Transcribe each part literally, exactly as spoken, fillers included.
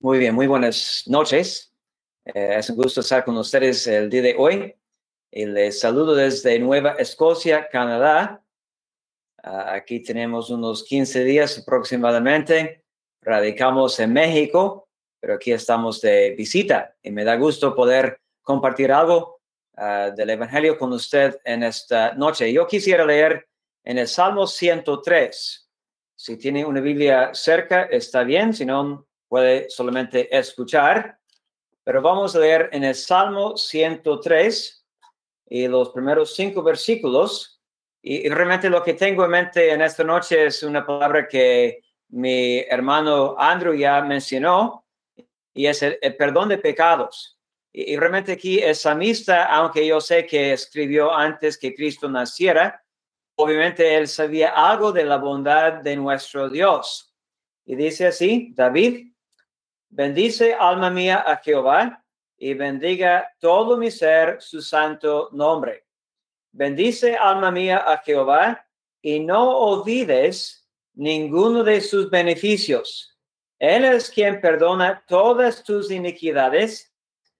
Muy bien, muy buenas noches. Eh, es un gusto estar con ustedes el día de hoy. Y les saludo desde Nueva Escocia, Canadá. Uh, aquí tenemos unos quince días aproximadamente. Radicamos en México, pero aquí estamos de visita. Y me da gusto poder compartir algo uh, del Evangelio con usted en esta noche. Yo quisiera leer en el Salmo ciento tres. Si tiene una Biblia cerca, está bien. Si no, puede solamente escuchar, pero vamos a leer en el Salmo ciento tres y los primeros cinco versículos. Y, y realmente lo que tengo en mente en esta noche es una palabra que mi hermano Andrew ya mencionó, y es el, el perdón de pecados. Y, y realmente aquí el salmista, aunque yo sé que escribió antes que Cristo naciera, obviamente él sabía algo de la bondad de nuestro Dios. Y dice así, David: bendice, alma mía, a Jehová, y bendiga todo mi ser su santo nombre. Bendice, alma mía, a Jehová, y no olvides ninguno de sus beneficios. Él es quien perdona todas tus iniquidades,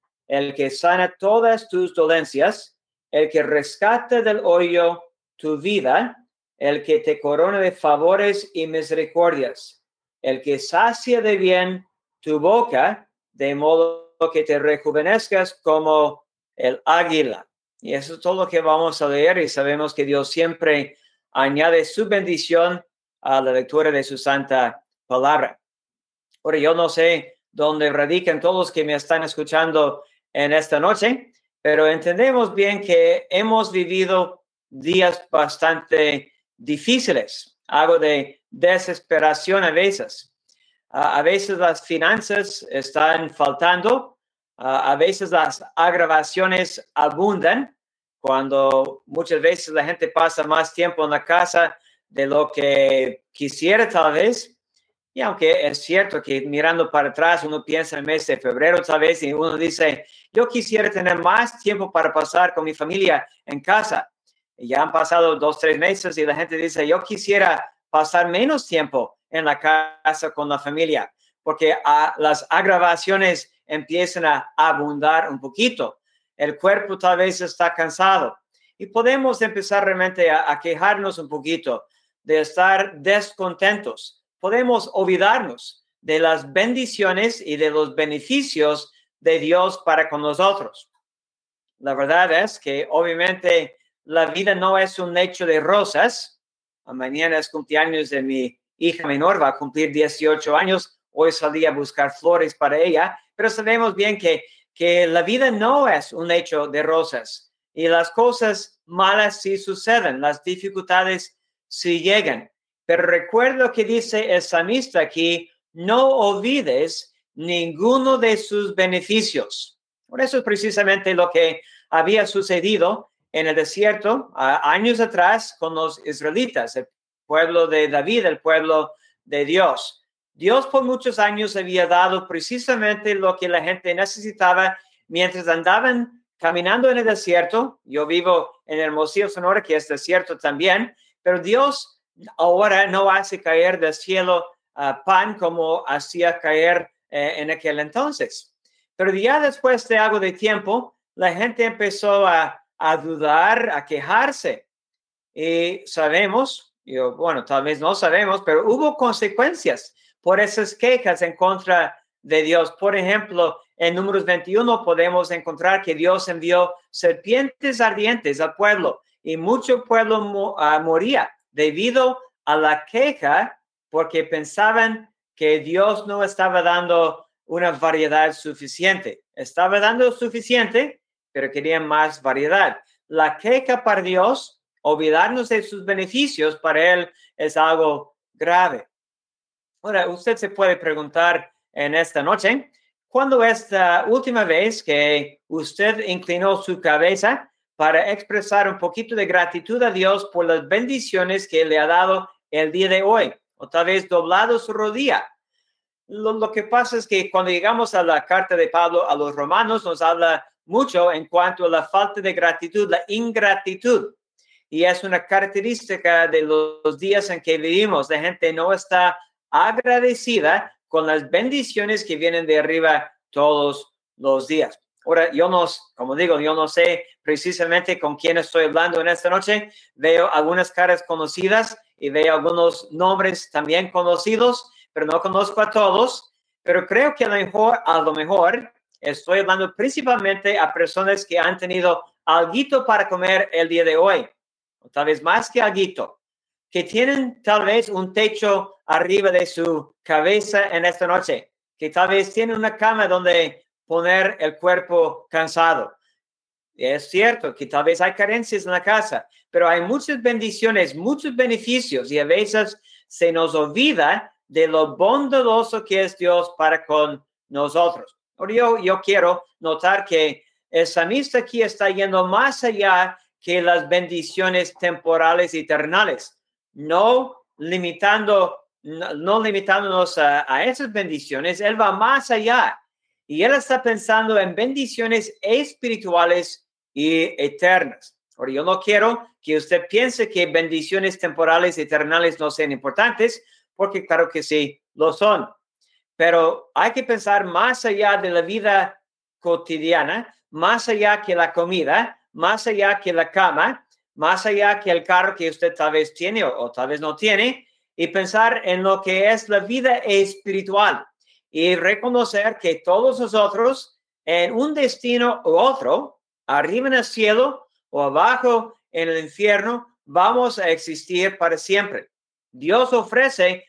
el que sana todas tus dolencias, el que rescata del hoyo tu vida, el que te corona de favores y misericordias, el que sacia de bien tu boca, de modo que te rejuvenezcas como el águila. Y eso es todo lo que vamos a leer, y sabemos que Dios siempre añade su bendición a la lectura de su santa palabra. Ahora, yo no sé dónde radican todos los que me están escuchando en esta noche, pero entendemos bien que hemos vivido días bastante difíciles, algo de desesperación a veces. Uh, a veces las finanzas están faltando, uh, a veces las agravaciones abundan, cuando muchas veces la gente pasa más tiempo en la casa de lo que quisiera tal vez. Y aunque es cierto que mirando para atrás uno piensa en el mes de febrero tal vez, y uno dice, yo quisiera tener más tiempo para pasar con mi familia en casa. Y ya han pasado dos, tres meses y la gente dice, yo quisiera pasar menos tiempo en la casa con la familia, porque a, las agravaciones empiezan a abundar un poquito. El cuerpo tal vez está cansado y podemos empezar realmente a, a quejarnos un poquito, de estar descontentos. Podemos olvidarnos de las bendiciones y de los beneficios de Dios para con nosotros. La verdad es que obviamente la vida no es un lecho de rosas. Mañana es cumpleaños de mi hija menor, va a cumplir dieciocho años. Hoy salí a buscar flores para ella, pero sabemos bien que, que la vida no es un lecho de rosas, y las cosas malas sí suceden, las dificultades sí llegan. Pero recuerda lo que dice el salmista aquí: no olvides ninguno de sus beneficios. Por eso es precisamente lo que había sucedido en el desierto uh, años atrás con los israelitas, el pueblo de David, el pueblo de Dios. Dios por muchos años había dado precisamente lo que la gente necesitaba mientras andaban caminando en el desierto. Yo vivo en Hermosillo, Sonora, que es desierto también, pero Dios ahora no hace caer del cielo uh, pan como hacía caer eh, en aquel entonces. Pero ya después de algo de tiempo, la gente empezó a, a dudar, a quejarse. Y sabemos, yo, bueno, tal vez no sabemos, pero hubo consecuencias por esas quejas en contra de Dios. Por ejemplo, en Números veintiuno podemos encontrar que Dios envió serpientes ardientes al pueblo, y mucho pueblo mo, uh, moría debido a la queja, porque pensaban que Dios no estaba dando una variedad suficiente. Estaba dando suficiente, pero querían más variedad. La queja para Dios, olvidarnos de sus beneficios, para Él es algo grave. Ahora, usted se puede preguntar en esta noche, ¿cuándo es la última vez que usted inclinó su cabeza para expresar un poquito de gratitud a Dios por las bendiciones que le ha dado el día de hoy? O tal vez doblado su rodilla. Lo, lo que pasa es que cuando llegamos a la carta de Pablo a los romanos, nos habla mucho en cuanto a la falta de gratitud, la ingratitud. Y es una característica de los días en que vivimos. La gente no está agradecida con las bendiciones que vienen de arriba todos los días. Ahora, yo no, como digo, yo no sé precisamente con quién estoy hablando en esta noche. Veo algunas caras conocidas y veo algunos nombres también conocidos, pero no conozco a todos. Pero creo que a lo mejor, a lo mejor estoy hablando principalmente a personas que han tenido alguito para comer el día de hoy, o tal vez más que alguito, que tienen tal vez un techo arriba de su cabeza en esta noche, que tal vez tienen una cama donde poner el cuerpo cansado. Es cierto que tal vez hay carencias en la casa, pero hay muchas bendiciones, muchos beneficios, y a veces se nos olvida de lo bondadoso que es Dios para con nosotros. Ahora yo, yo quiero notar que el salmista aquí está yendo más allá que las bendiciones temporales y eternales, no limitando, no, no limitándonos a, a esas bendiciones. Él va más allá y él está pensando en bendiciones espirituales y eternas. Ahora, yo no quiero que usted piense que bendiciones temporales y eternales no sean importantes, porque claro que sí, lo son. Pero hay que pensar más allá de la vida cotidiana, más allá que la comida, más allá que la cama, más allá que el carro que usted tal vez tiene o, o tal vez no tiene, y pensar en lo que es la vida espiritual y reconocer que todos nosotros en un destino u otro, arriba en el cielo o abajo en el infierno, vamos a existir para siempre. Dios ofrece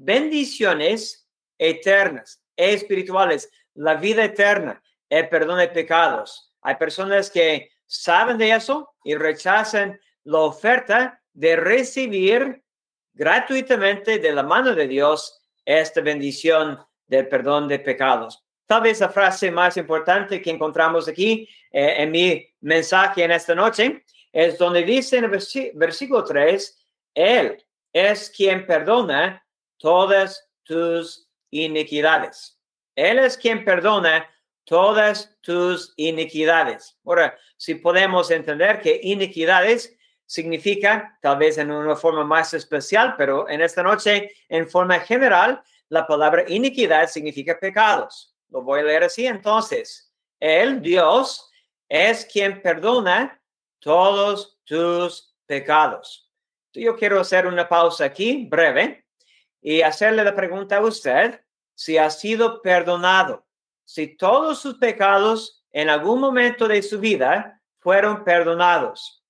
bendiciones eternas, espirituales, la vida eterna, el perdón de pecados. Hay personas que saben de eso y rechazan la oferta de recibir gratuitamente de la mano de Dios esta bendición del perdón de pecados. Tal vez la frase más importante que encontramos aquí eh, en mi mensaje en esta noche es donde dice en el vers- versículo tres, Él es quien perdona todas tus iniquidades. Él es quien perdona todas tus iniquidades. Ahora, si podemos entender que iniquidades significa, tal vez en una forma más especial, pero en esta noche, en forma general, la palabra iniquidad significa pecados. Lo voy a leer así entonces. Él, Dios, es quien perdona todos tus pecados. Yo quiero hacer una pausa aquí, breve, y hacerle la pregunta a usted si ha sido perdonado, si todos sus pecados en algún momento de su vida fueron perdonados.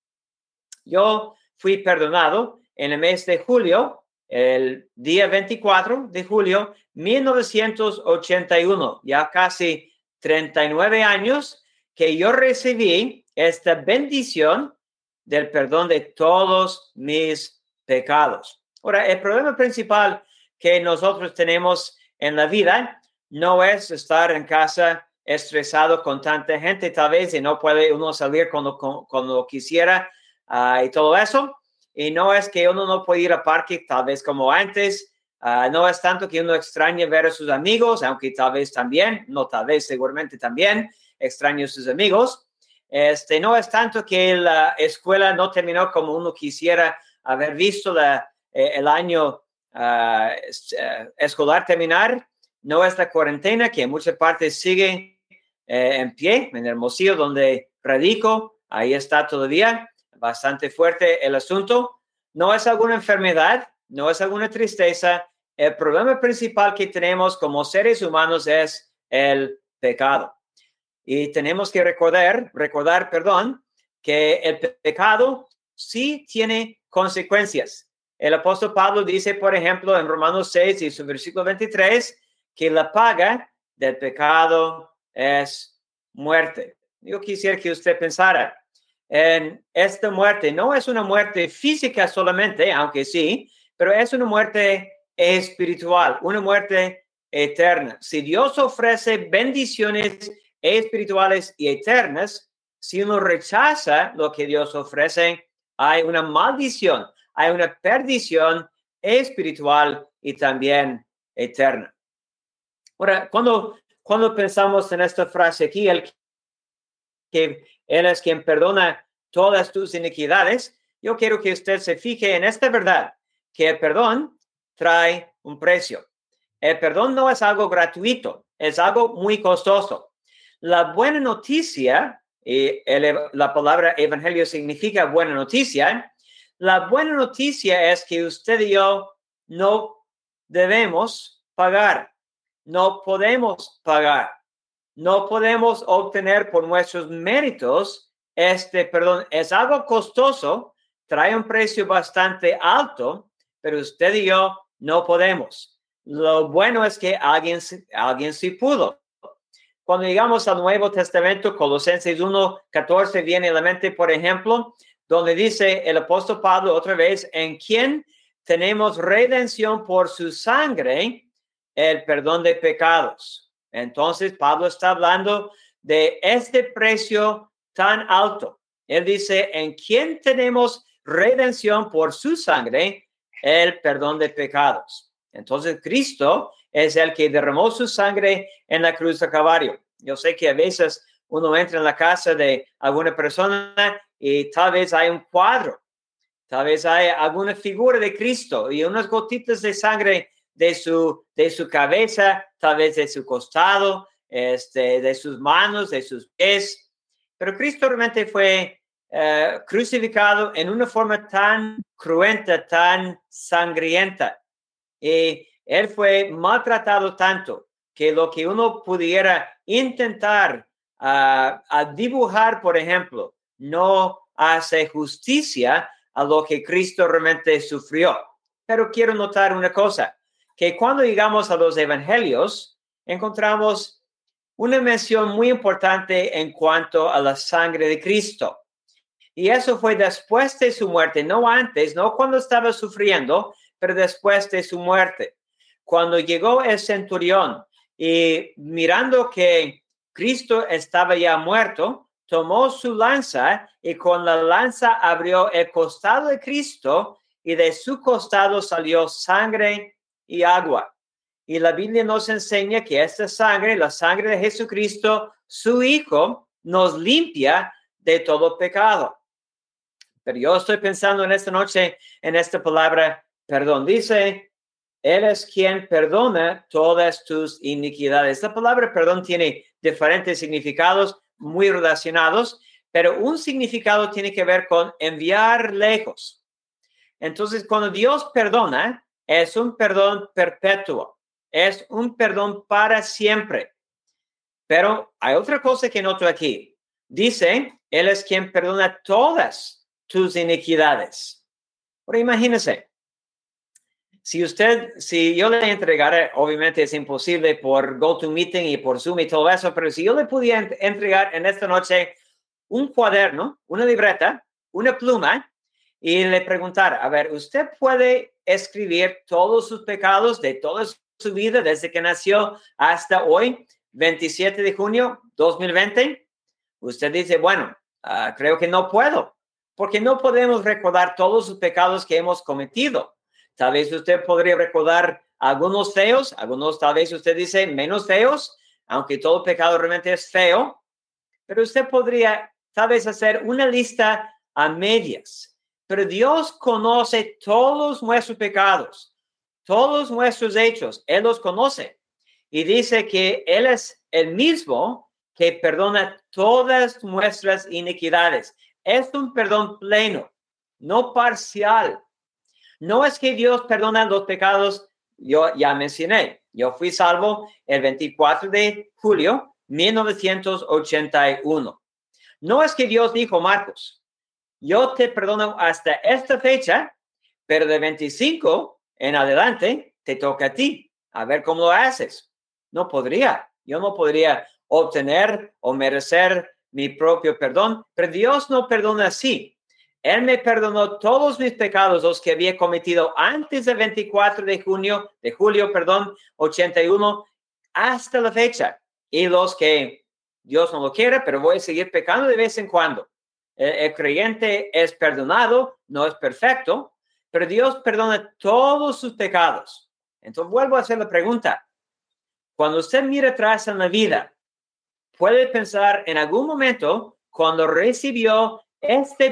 Yo fui perdonado en el mes de julio, el día veinticuatro de julio, mil novecientos ochenta y uno, ya casi treinta y nueve años que yo recibí esta bendición del perdón de todos mis pecados. Ahora, el problema principal que nosotros tenemos en la vida no es estar en casa estresado con tanta gente, tal vez, y no puede uno salir cuando, cuando quisiera uh, y todo eso. Y no es que uno no puede ir al parque tal vez como antes. Uh, no es tanto que uno extrañe ver a sus amigos, aunque tal vez también, no tal vez, seguramente también extrañe a sus amigos. Este, no es tanto que la escuela no terminó como uno quisiera haber visto la, eh, el año uh, escolar terminar. No es la cuarentena que en muchas partes sigue eh, en pie, en Hermosillo, donde radico. Ahí está todavía bastante fuerte el asunto. No es alguna enfermedad, no es alguna tristeza. El problema principal que tenemos como seres humanos es el pecado. Y tenemos que recordar, recordar, perdón, que el pecado sí tiene consecuencias. El apóstol Pablo dice, por ejemplo, en Romanos seis y su versículo veintitrés, que la paga del pecado es muerte. Yo quisiera que usted pensara en esta muerte. No es una muerte física solamente, aunque sí, pero es una muerte espiritual, una muerte eterna. Si Dios ofrece bendiciones espirituales y eternas, si uno rechaza lo que Dios ofrece, hay una maldición, hay una perdición espiritual y también eterna. Ahora, cuando, cuando pensamos en esta frase aquí, el que Él es quien perdona todas tus iniquidades, yo quiero que usted se fije en esta verdad, que el perdón trae un precio. El perdón no es algo gratuito, es algo muy costoso. La buena noticia, y el, la palabra evangelio significa buena noticia. La buena noticia es que usted y yo no debemos pagar, no podemos pagar, no podemos obtener por nuestros méritos este perdón. Es algo costoso, trae un precio bastante alto, pero usted y yo no podemos. Lo bueno es que alguien, alguien sí pudo. Cuando llegamos al Nuevo Testamento, Colosenses uno catorce viene a la mente, por ejemplo, donde dice el apóstol Pablo otra vez, en quien tenemos redención por su sangre, el perdón de pecados. Entonces, Pablo está hablando de este precio tan alto. Él dice, en quien tenemos redención por su sangre, el perdón de pecados. Entonces, Cristo es el que derramó su sangre en la cruz de Calvario. Yo sé que a veces uno entra en la casa de alguna persona y tal vez hay un cuadro, tal vez hay alguna figura de Cristo y unas gotitas de sangre de su, de su cabeza, tal vez de su costado, este, de sus manos, de sus pies. Pero Cristo realmente fue uh, crucificado en una forma tan cruenta, tan sangrienta. Y él fue maltratado tanto que lo que uno pudiera intentar uh, a dibujar, por ejemplo, no hace justicia a lo que Cristo realmente sufrió. Pero quiero notar una cosa, que cuando llegamos a los evangelios, encontramos una mención muy importante en cuanto a la sangre de Cristo. Y eso fue después de su muerte, no antes, no cuando estaba sufriendo, pero después de su muerte. Cuando llegó el centurión y mirando que Cristo estaba ya muerto, tomó su lanza y con la lanza abrió el costado de Cristo y de su costado salió sangre y agua. Y la Biblia nos enseña que esta sangre, la sangre de Jesucristo, su Hijo, nos limpia de todo pecado. Pero yo estoy pensando en esta noche, en esta palabra, perdón. Dice, Él es quien perdona todas tus iniquidades. La palabra perdón tiene diferentes significados muy relacionados, pero un significado tiene que ver con enviar lejos. Entonces, cuando Dios perdona, es un perdón perpetuo. Es un perdón para siempre. Pero hay otra cosa que noto aquí. Dice, Él es quien perdona todas tus iniquidades. Pero imagínese, si usted, si yo le entregara, obviamente es imposible por GoToMeeting y por Zoom y todo eso, pero si yo le pudiera entregar en esta noche un cuaderno, una libreta, una pluma, y le preguntar, a ver, ¿usted puede escribir todos sus pecados de toda su vida desde que nació hasta hoy, veintisiete de junio de dos mil veinte? Usted dice, bueno, uh, creo que no puedo, porque no podemos recordar todos los pecados que hemos cometido. Tal vez usted podría recordar algunos feos, algunos tal vez usted dice menos feos, aunque todo pecado realmente es feo, pero usted podría tal vez hacer una lista a medias. Pero Dios conoce todos nuestros pecados, todos nuestros hechos, Él los conoce. Y dice que Él es el mismo que perdona todas nuestras iniquidades. Es un perdón pleno, no parcial. No es que Dios perdona los pecados, yo ya mencioné. Yo fui salvo el veinticuatro de julio de mil novecientos ochenta y uno. No es que Dios dijo, Marcos, yo te perdono hasta esta fecha, pero de veinticinco en adelante te toca a ti. A ver cómo lo haces. No podría. Yo no podría obtener o merecer mi propio perdón, pero Dios no perdona así. Él me perdonó todos mis pecados, los que había cometido antes del veinticuatro de junio, de julio, perdón, ochenta y uno, hasta la fecha. Y los que Dios no lo quiere, pero voy a seguir pecando de vez en cuando. El, el creyente es perdonado, no es perfecto, pero Dios perdona todos sus pecados. Entonces vuelvo a hacer la pregunta. Cuando usted mira atrás en la vida, puede pensar en algún momento cuando recibió este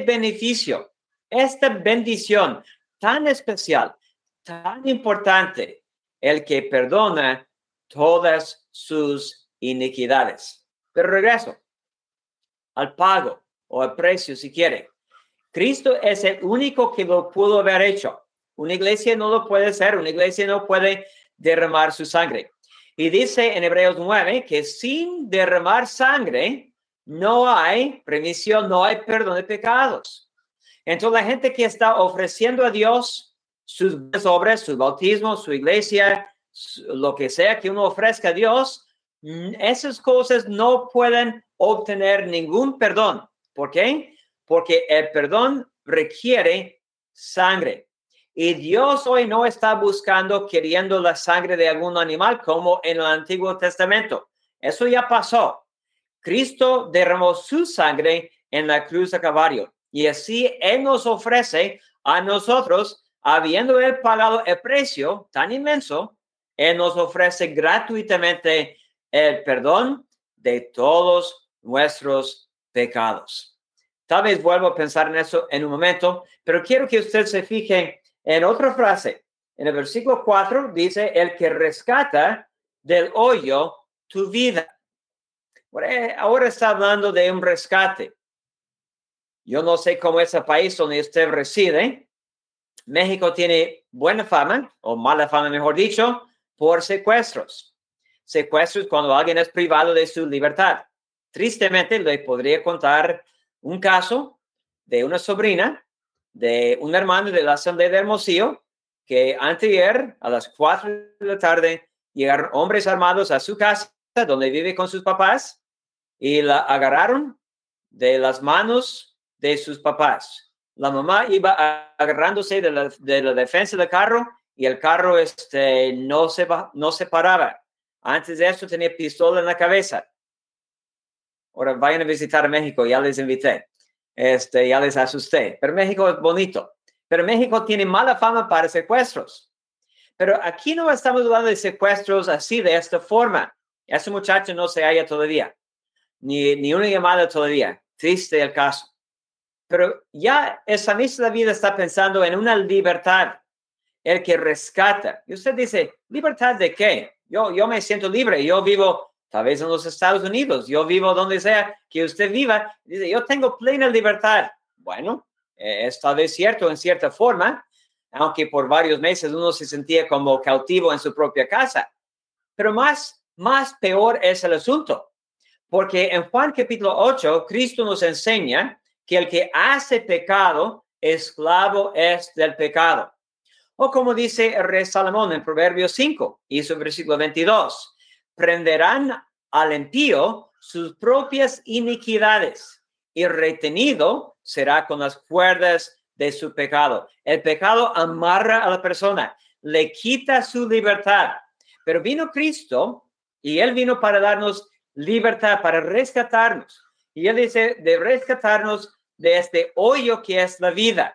beneficio, esta bendición tan especial, tan importante, el que perdona todas sus iniquidades. Pero regreso al pago o al precio, si quiere. Cristo es el único que lo pudo haber hecho. Una iglesia no lo puede hacer. Una iglesia no puede derramar su sangre. Y dice en Hebreos nueve que sin derramar sangre no hay remisión, no hay perdón de pecados. Entonces la gente que está ofreciendo a Dios sus obras, su bautismo, su iglesia, lo que sea que uno ofrezca a Dios, esas cosas no pueden obtener ningún perdón. ¿Por qué? Porque el perdón requiere sangre. Y Dios hoy no está buscando, queriendo la sangre de algún animal como en el Antiguo Testamento. Eso ya pasó. Cristo derramó su sangre en la cruz de Calvario. Y así Él nos ofrece a nosotros, habiendo Él pagado el precio tan inmenso, Él nos ofrece gratuitamente el perdón de todos nuestros pecados. Tal vez vuelvo a pensar en eso en un momento, pero quiero que usted se fije en otra frase. En el versículo cuatro dice, el que rescata del hoyo tu vida. Ahora está hablando de un rescate. Yo no sé cómo es el país donde usted reside. México tiene buena fama, o mala fama, mejor dicho, por secuestros. Secuestros cuando alguien es privado de su libertad. Tristemente, le podría contar un caso de una sobrina de un hermano de la Asamblea de Hermosillo que anteayer a las cuatro de la tarde llegaron hombres armados a su casa donde vive con sus papás y la agarraron de las manos de sus papás. La mamá iba agarrándose de la, de la defensa del carro y el carro este, no, se, no se paraba. Antes de eso tenía pistola en la cabeza. Ahora vayan a visitar México, ya les invité. Este, ya les asusté. Pero México es bonito. Pero México tiene mala fama para secuestros. Pero aquí no estamos hablando de secuestros así, de esta forma. Ese muchacho no se halla todavía. Ni, ni una llamada todavía. Triste el caso. Pero ya esa misma vida está pensando en una libertad. El que rescata. Y usted dice, ¿libertad de qué? Yo, yo me siento libre. Yo vivo tal vez en los Estados Unidos. Yo vivo donde sea que usted viva. Dice, yo tengo plena libertad. Bueno, eh, es tal vez cierto en cierta forma, aunque por varios meses uno se sentía como cautivo en su propia casa. Pero más, más peor es el asunto. Porque en Juan capítulo ocho, Cristo nos enseña que el que hace pecado, esclavo es del pecado. O como dice el rey Salomón en Proverbios cinco, y su versículo veintidós, prenderán al impío sus propias iniquidades y retenido será con las cuerdas de su pecado. El pecado amarra a la persona, le quita su libertad. Pero vino Cristo y Él vino para darnos libertad, para rescatarnos. Y Él dice de rescatarnos de este hoyo que es la vida.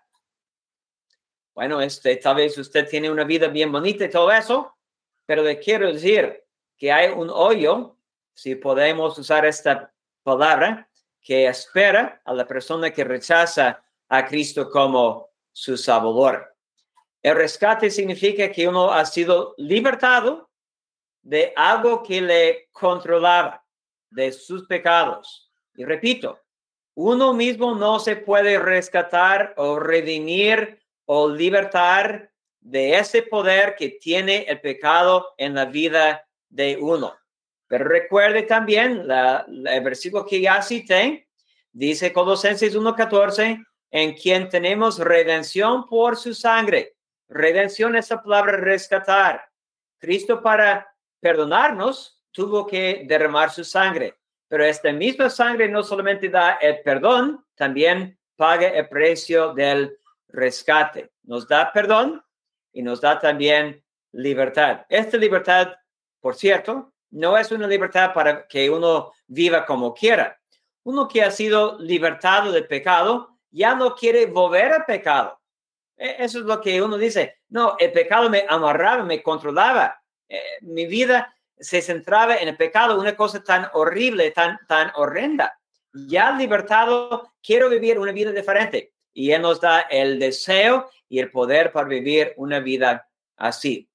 Bueno, este, tal vez usted tiene una vida bien bonita y todo eso, pero le quiero decir que hay un hoyo, si podemos usar esta palabra, que espera a la persona que rechaza a Cristo como su Salvador. El rescate significa que uno ha sido libertado de algo que le controlaba, de sus pecados. Y repito, uno mismo no se puede rescatar o redimir o libertar de ese poder que tiene el pecado en la vida de uno. Pero recuerde también la, la, el versículo que ya cité, dice Colosenses uno catorce, en quien tenemos redención por su sangre. Redención es la palabra rescatar. Cristo para perdonarnos tuvo que derramar su sangre. Pero esta misma sangre no solamente da el perdón, también paga el precio del rescate. Nos da perdón y nos da también libertad. Esta libertad, por cierto, no es una libertad para que uno viva como quiera. Uno que ha sido libertado del pecado ya no quiere volver al pecado. Eso es lo que uno dice. No, el pecado me amarraba, me controlaba. Eh, mi vida se centraba en el pecado, una cosa tan horrible, tan, tan horrenda. Ya libertado, quiero vivir una vida diferente. Y Él nos da el deseo y el poder para vivir una vida así.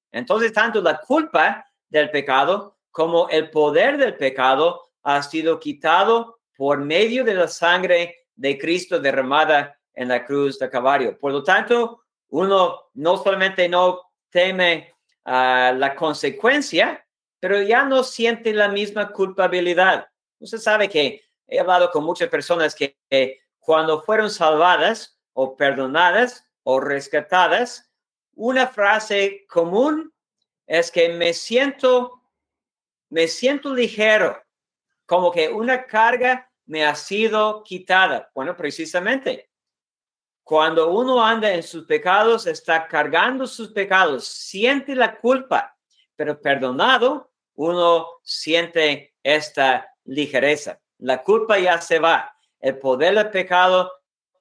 Entonces, tanto la culpa del pecado como el poder del pecado ha sido quitado por medio de la sangre de Cristo derramada en la cruz de Calvario. Por lo tanto, uno no solamente no teme uh, la consecuencia, pero ya no siente la misma culpabilidad. Usted sabe que he hablado con muchas personas que eh, cuando fueron salvadas o perdonadas o rescatadas, una frase común es que me siento, me siento ligero, como que una carga me ha sido quitada. Bueno, precisamente, cuando uno anda en sus pecados, está cargando sus pecados, siente la culpa, pero perdonado, uno siente esta ligereza. La culpa ya se va, el poder del pecado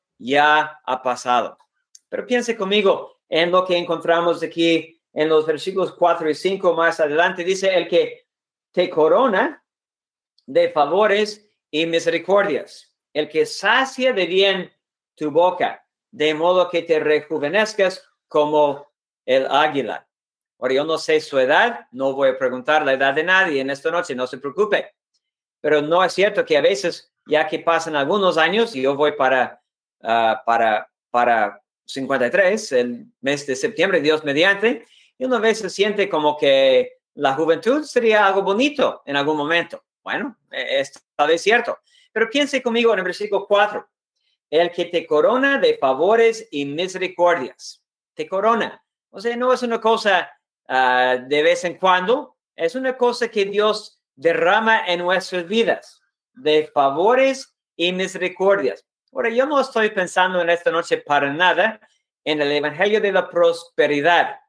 ya ha pasado. Pero piense conmigo en lo que encontramos aquí en los versículos cuatro y cinco más adelante. Dice, el que te corona de favores y misericordias, el que sacia de bien tu boca, de modo que te rejuvenezcas como el águila. Ahora, yo no sé su edad, no voy a preguntar la edad de nadie en esta noche, no se preocupe. Pero no es cierto que a veces, ya que pasan algunos años, y yo voy para, uh, para, para cincuenta y tres, el mes de septiembre, Dios mediante, y uno a veces siente como que la juventud sería algo bonito en algún momento. Bueno, es tal vez cierto. Pero piense conmigo en el versículo cuatro. El que te corona de favores y misericordias. Te corona. O sea, no es una cosa uh, de vez en cuando. Es una cosa que Dios derrama en nuestras vidas. De favores y misericordias. Ahora, yo no estoy pensando en esta noche para nada en el evangelio de la prosperidad,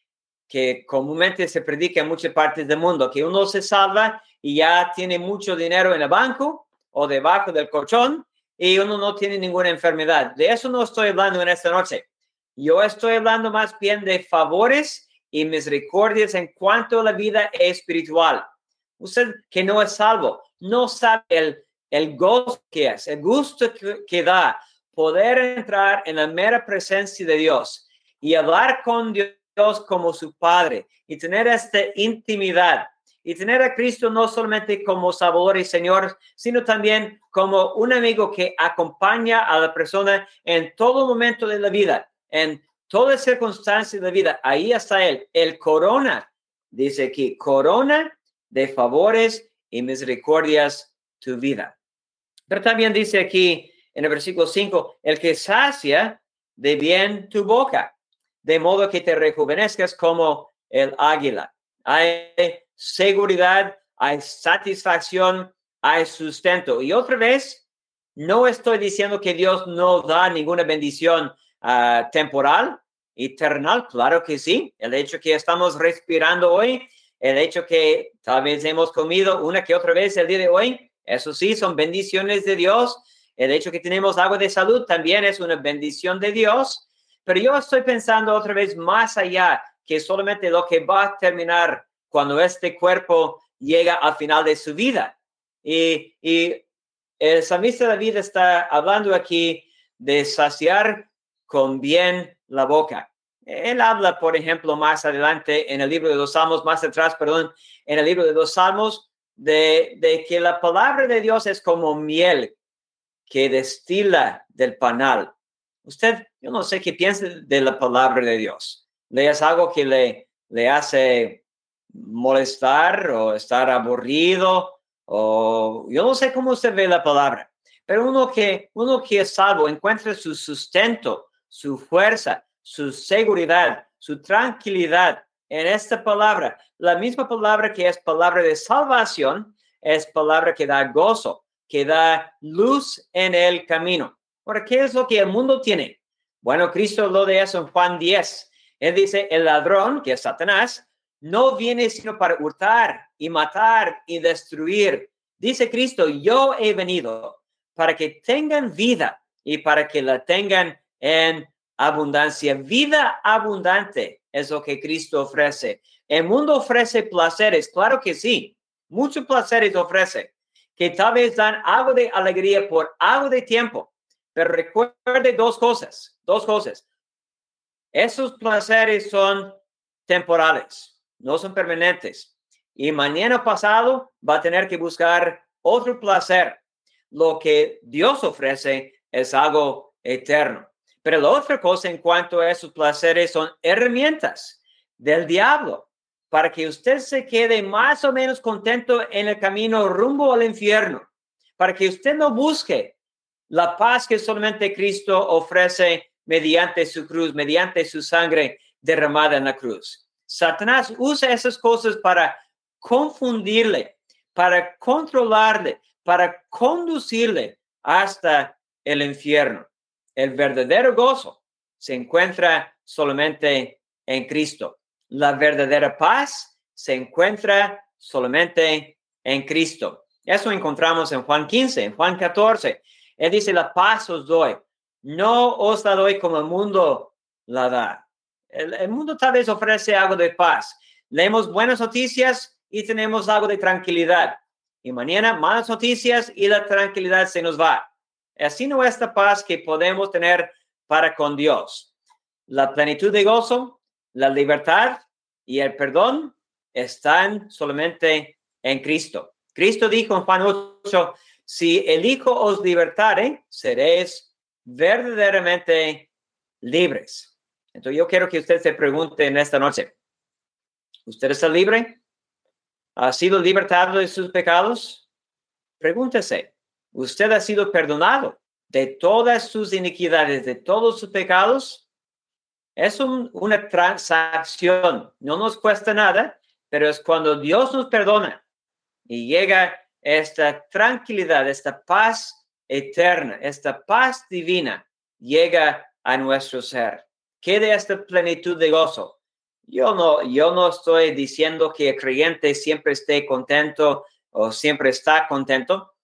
que comúnmente se predica en muchas partes del mundo, que uno se salva y ya tiene mucho dinero en el banco o debajo del colchón y uno no tiene ninguna enfermedad. De eso no estoy hablando en esta noche. Yo estoy hablando más bien de favores y misericordias en cuanto a la vida espiritual. Usted que no es salvo, no sabe el, el gozo que es, el gusto que, que da poder entrar en la mera presencia de Dios y hablar con Dios Dios como su Padre y tener esta intimidad y tener a Cristo no solamente como Salvador y Señor, sino también como un amigo que acompaña a la persona en todo momento de la vida, en toda circunstancia de la vida. Ahí está Él, el corona, dice aquí, corona de favores y misericordias tu vida. Pero también dice aquí en el versículo cinco, el que sacia de bien tu boca, de modo que te rejuvenezcas como el águila. Hay seguridad, hay satisfacción, hay sustento. Y otra vez, no estoy diciendo que Dios no da ninguna bendición uh, temporal, eternal. Claro que sí. El hecho que estamos respirando hoy, el hecho que tal vez hemos comido una que otra vez el día de hoy, eso sí, son bendiciones de Dios. El hecho que tenemos agua de salud también es una bendición de Dios. Pero yo estoy pensando otra vez más allá que solamente lo que va a terminar cuando este cuerpo llega al final de su vida. Y, y el salmista David está hablando aquí de saciar con bien la boca. Él habla, por ejemplo, más adelante en el libro de los Salmos, más atrás, perdón, en el libro de los Salmos, de, de que la palabra de Dios es como miel que destila del panal. Usted, yo no sé qué piensa de la palabra de Dios. ¿Le es algo que le, le hace molestar o estar aburrido? O yo no sé cómo usted ve la palabra. Pero uno que, uno que es salvo encuentra su sustento, su fuerza, su seguridad, su tranquilidad en esta palabra. La misma palabra que es palabra de salvación es palabra que da gozo, que da luz en el camino. Ahora, ¿qué es lo que el mundo tiene? Bueno, Cristo habló de eso en Juan diez. Él dice, el ladrón, que es Satanás, no viene sino para hurtar y matar y destruir. Dice Cristo, yo he venido para que tengan vida y para que la tengan en abundancia. Vida abundante es lo que Cristo ofrece. El mundo ofrece placeres, claro que sí. Muchos placeres ofrece, que tal vez dan algo de alegría por algo de tiempo. Pero recuerde dos cosas, dos cosas. Esos placeres son temporales, no son permanentes. Y mañana pasado va a tener que buscar otro placer. Lo que Dios ofrece es algo eterno. Pero la otra cosa en cuanto a esos placeres son herramientas del diablo para que usted se quede más o menos contento en el camino rumbo al infierno, para que usted no busque la paz que solamente Cristo ofrece mediante su cruz, mediante su sangre derramada en la cruz. Satanás usa esas cosas para confundirle, para controlarle, para conducirle hasta el infierno. El verdadero gozo se encuentra solamente en Cristo. La verdadera paz se encuentra solamente en Cristo. Eso encontramos en Juan quince, en Juan catorce. Él dice, la paz os doy. No os la doy como el mundo la da. El, el mundo tal vez ofrece algo de paz. Leemos buenas noticias y tenemos algo de tranquilidad. Y mañana malas noticias y la tranquilidad se nos va. Así no es la paz que podemos tener para con Dios. La plenitud de gozo, la libertad y el perdón están solamente en Cristo. Cristo dijo en Juan ocho, si el Hijo os libertare, seréis verdaderamente libres. Entonces yo quiero que usted se pregunte en esta noche, ¿usted está libre? ¿Ha sido libertado de sus pecados? Pregúntese, ¿usted ha sido perdonado de todas sus iniquidades, de todos sus pecados? Es un, una transacción, no nos cuesta nada, pero es cuando Dios nos perdona y llega esta tranquilidad, esta paz eterna, esta paz divina, llega a nuestro ser. ¿Qué de esta plenitud de gozo? Yo no, yo no estoy diciendo que el creyente siempre esté contento o siempre está contento,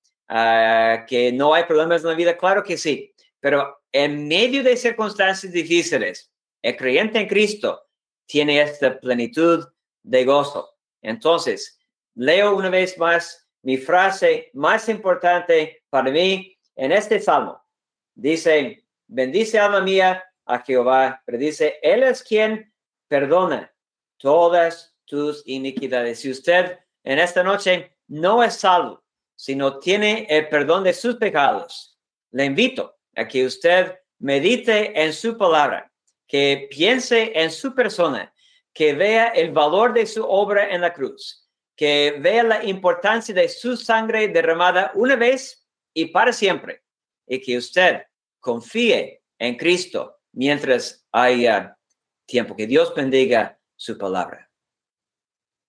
uh, que no hay problemas en la vida. Claro que sí, pero en medio de circunstancias difíciles, el creyente en Cristo tiene esta plenitud de gozo. Entonces, leo una vez más mi frase más importante para mí en este salmo. Dice, bendice alma mía a Jehová, pero dice, Él es quien perdona todas tus iniquidades. Si usted en esta noche no es salvo, sino tiene el perdón de sus pecados, le invito a que usted medite en su palabra, que piense en su persona, que vea el valor de su obra en la cruz, que vea la importancia de su sangre derramada una vez y para siempre, y que usted confíe en Cristo mientras haya tiempo. Que Dios bendiga su palabra.